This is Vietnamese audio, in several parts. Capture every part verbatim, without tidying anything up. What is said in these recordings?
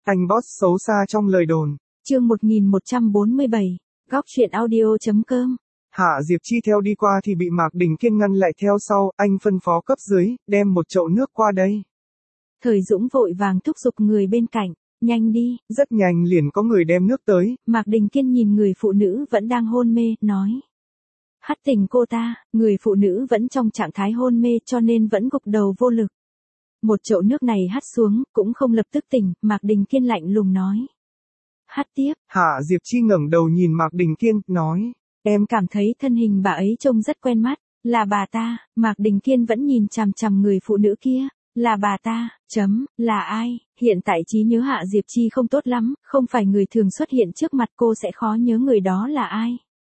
Anh boss xấu xa trong lời đồn. Chương một nghìn một trăm bốn mươi bảy, góc truyện audio.com. Hạ Diệp Chi theo đi qua thì bị Mạc Đình Kiên ngăn lại theo sau, anh phân phó cấp dưới, đem một chậu nước qua đây. Thời Dũng vội vàng thúc giục người bên cạnh, nhanh đi. Rất nhanh liền có người đem nước tới. Mạc Đình Kiên nhìn người phụ nữ vẫn đang hôn mê, nói. Hắt tỉnh cô ta, người phụ nữ vẫn trong trạng thái hôn mê cho nên vẫn gục đầu vô lực. Một chậu nước này hắt xuống, cũng không lập tức tỉnh, Mạc Đình Kiên lạnh lùng nói. Hắt tiếp. Hạ Diệp Chi ngẩng đầu nhìn Mạc Đình Kiên, nói. Em cảm thấy thân hình bà ấy trông rất quen mắt, là bà ta. Mạc Đình Kiên vẫn nhìn chằm chằm người phụ nữ kia, là bà ta, chấm, là ai? Hiện tại trí nhớ Hạ Diệp Chi không tốt lắm, không phải người thường xuất hiện trước mặt cô sẽ khó nhớ người đó là ai.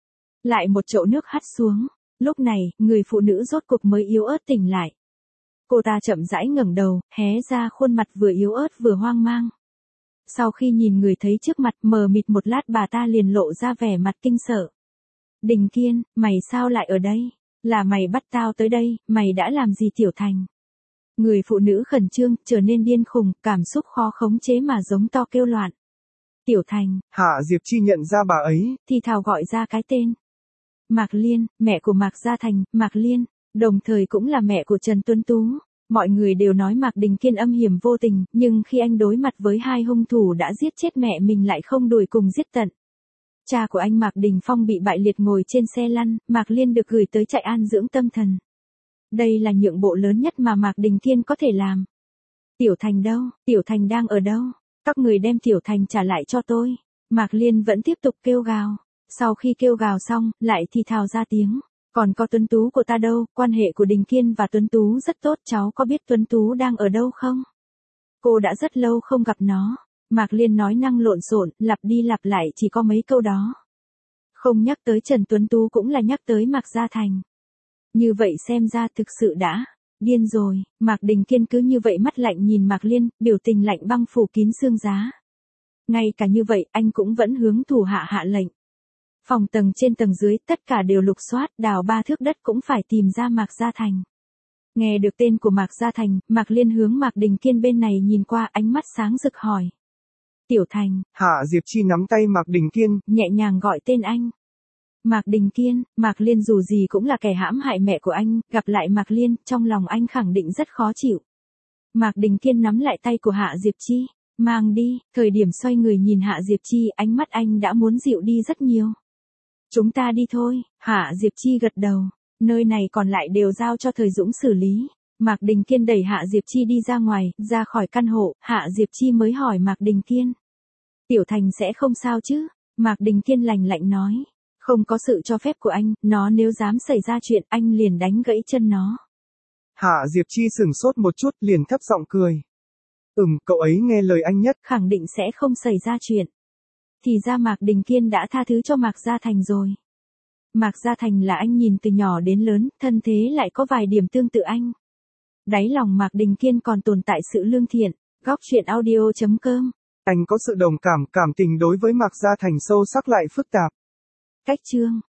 Lại một chậu nước hắt xuống, lúc này, người phụ nữ rốt cuộc mới yếu ớt tỉnh lại. Cô ta chậm rãi ngẩng đầu, hé ra khuôn mặt vừa yếu ớt vừa hoang mang. Sau khi nhìn người thấy trước mặt mờ mịt một lát bà ta liền lộ ra vẻ mặt kinh sợ. Đình Kiên, mày sao lại ở đây? Là mày bắt tao tới đây, mày đã làm gì Tiểu Thành? Người phụ nữ khẩn trương, trở nên điên khùng, cảm xúc khó khống chế mà giống to kêu loạn. Tiểu Thành. Hạ Diệp Chi nhận ra bà ấy, thì thào gọi ra cái tên. Mạc Liên, mẹ của Mạc Gia Thành, Mạc Liên, đồng thời cũng là mẹ của Trần Tuấn Tú. Mọi người đều nói Mạc Đình Kiên âm hiểm vô tình, nhưng khi anh đối mặt với hai hung thủ đã giết chết mẹ mình lại không đuổi cùng giết tận. Cha của anh Mạc Đình Phong bị bại liệt ngồi trên xe lăn, Mạc Liên được gửi tới trại an dưỡng tâm thần. Đây là nhượng bộ lớn nhất mà Mạc Đình Kiên có thể làm. Tiểu Thành đâu? Tiểu Thành đang ở đâu? Các người đem Tiểu Thành trả lại cho tôi. Mạc Liên vẫn tiếp tục kêu gào. Sau khi kêu gào xong, lại thì thào ra tiếng. Còn có Tuấn Tú của ta đâu? Quan hệ của Đình Kiên và Tuấn Tú rất tốt, cháu có biết Tuấn Tú đang ở đâu không? Cô đã rất lâu không gặp nó. Mạc Liên nói năng lộn xộn, lặp đi lặp lại chỉ có mấy câu đó. Không nhắc tới Trần Tuấn Tú cũng là nhắc tới Mạc Gia Thành. Như vậy xem ra thực sự đã điên rồi. Mạc Đình Kiên cứ như vậy mắt lạnh nhìn Mạc Liên, biểu tình lạnh băng phủ kín xương giá. Ngay cả như vậy anh cũng vẫn hướng thủ hạ hạ lệnh. Phòng tầng trên tầng dưới tất cả đều lục soát, đào ba thước đất cũng phải tìm ra Mạc Gia Thành. Nghe được tên của Mạc Gia Thành, Mạc Liên hướng Mạc Đình Kiên bên này nhìn qua, ánh mắt sáng rực hỏi. Tiểu Thành. Hạ Diệp Chi nắm tay Mạc Đình Kiên, nhẹ nhàng gọi tên anh. Mạc Đình Kiên, Mạc Liên dù gì cũng là kẻ hãm hại mẹ của anh, gặp lại Mạc Liên, trong lòng anh khẳng định rất khó chịu. Mạc Đình Kiên nắm lại tay của Hạ Diệp Chi, mang đi, thời điểm xoay người nhìn Hạ Diệp Chi, ánh mắt anh đã muốn dịu đi rất nhiều. Chúng ta đi thôi. Hạ Diệp Chi gật đầu, nơi này còn lại đều giao cho Thời Dũng xử lý. Mạc Đình Kiên đẩy Hạ Diệp Chi đi ra ngoài, ra khỏi căn hộ, Hạ Diệp Chi mới hỏi Mạc Đình Kiên. Tiểu Thành sẽ không sao chứ? Mạc Đình Kiên lạnh lạnh nói. Không có sự cho phép của anh, nó nếu dám xảy ra chuyện anh liền đánh gãy chân nó. Hạ Diệp Chi sửng sốt một chút liền thấp giọng cười. Ừm, cậu ấy nghe lời anh nhất. Khẳng định sẽ không xảy ra chuyện. Thì ra Mạc Đình Kiên đã tha thứ cho Mạc Gia Thành rồi. Mạc Gia Thành là anh nhìn từ nhỏ đến lớn, thân thế lại có vài điểm tương tự anh. Đáy lòng Mạc Đình Kiên còn tồn tại sự lương thiện. Góc truyện audio.com. Anh có sự đồng cảm, cảm tình đối với Mạc Gia Thành sâu sắc lại phức tạp. Cách chương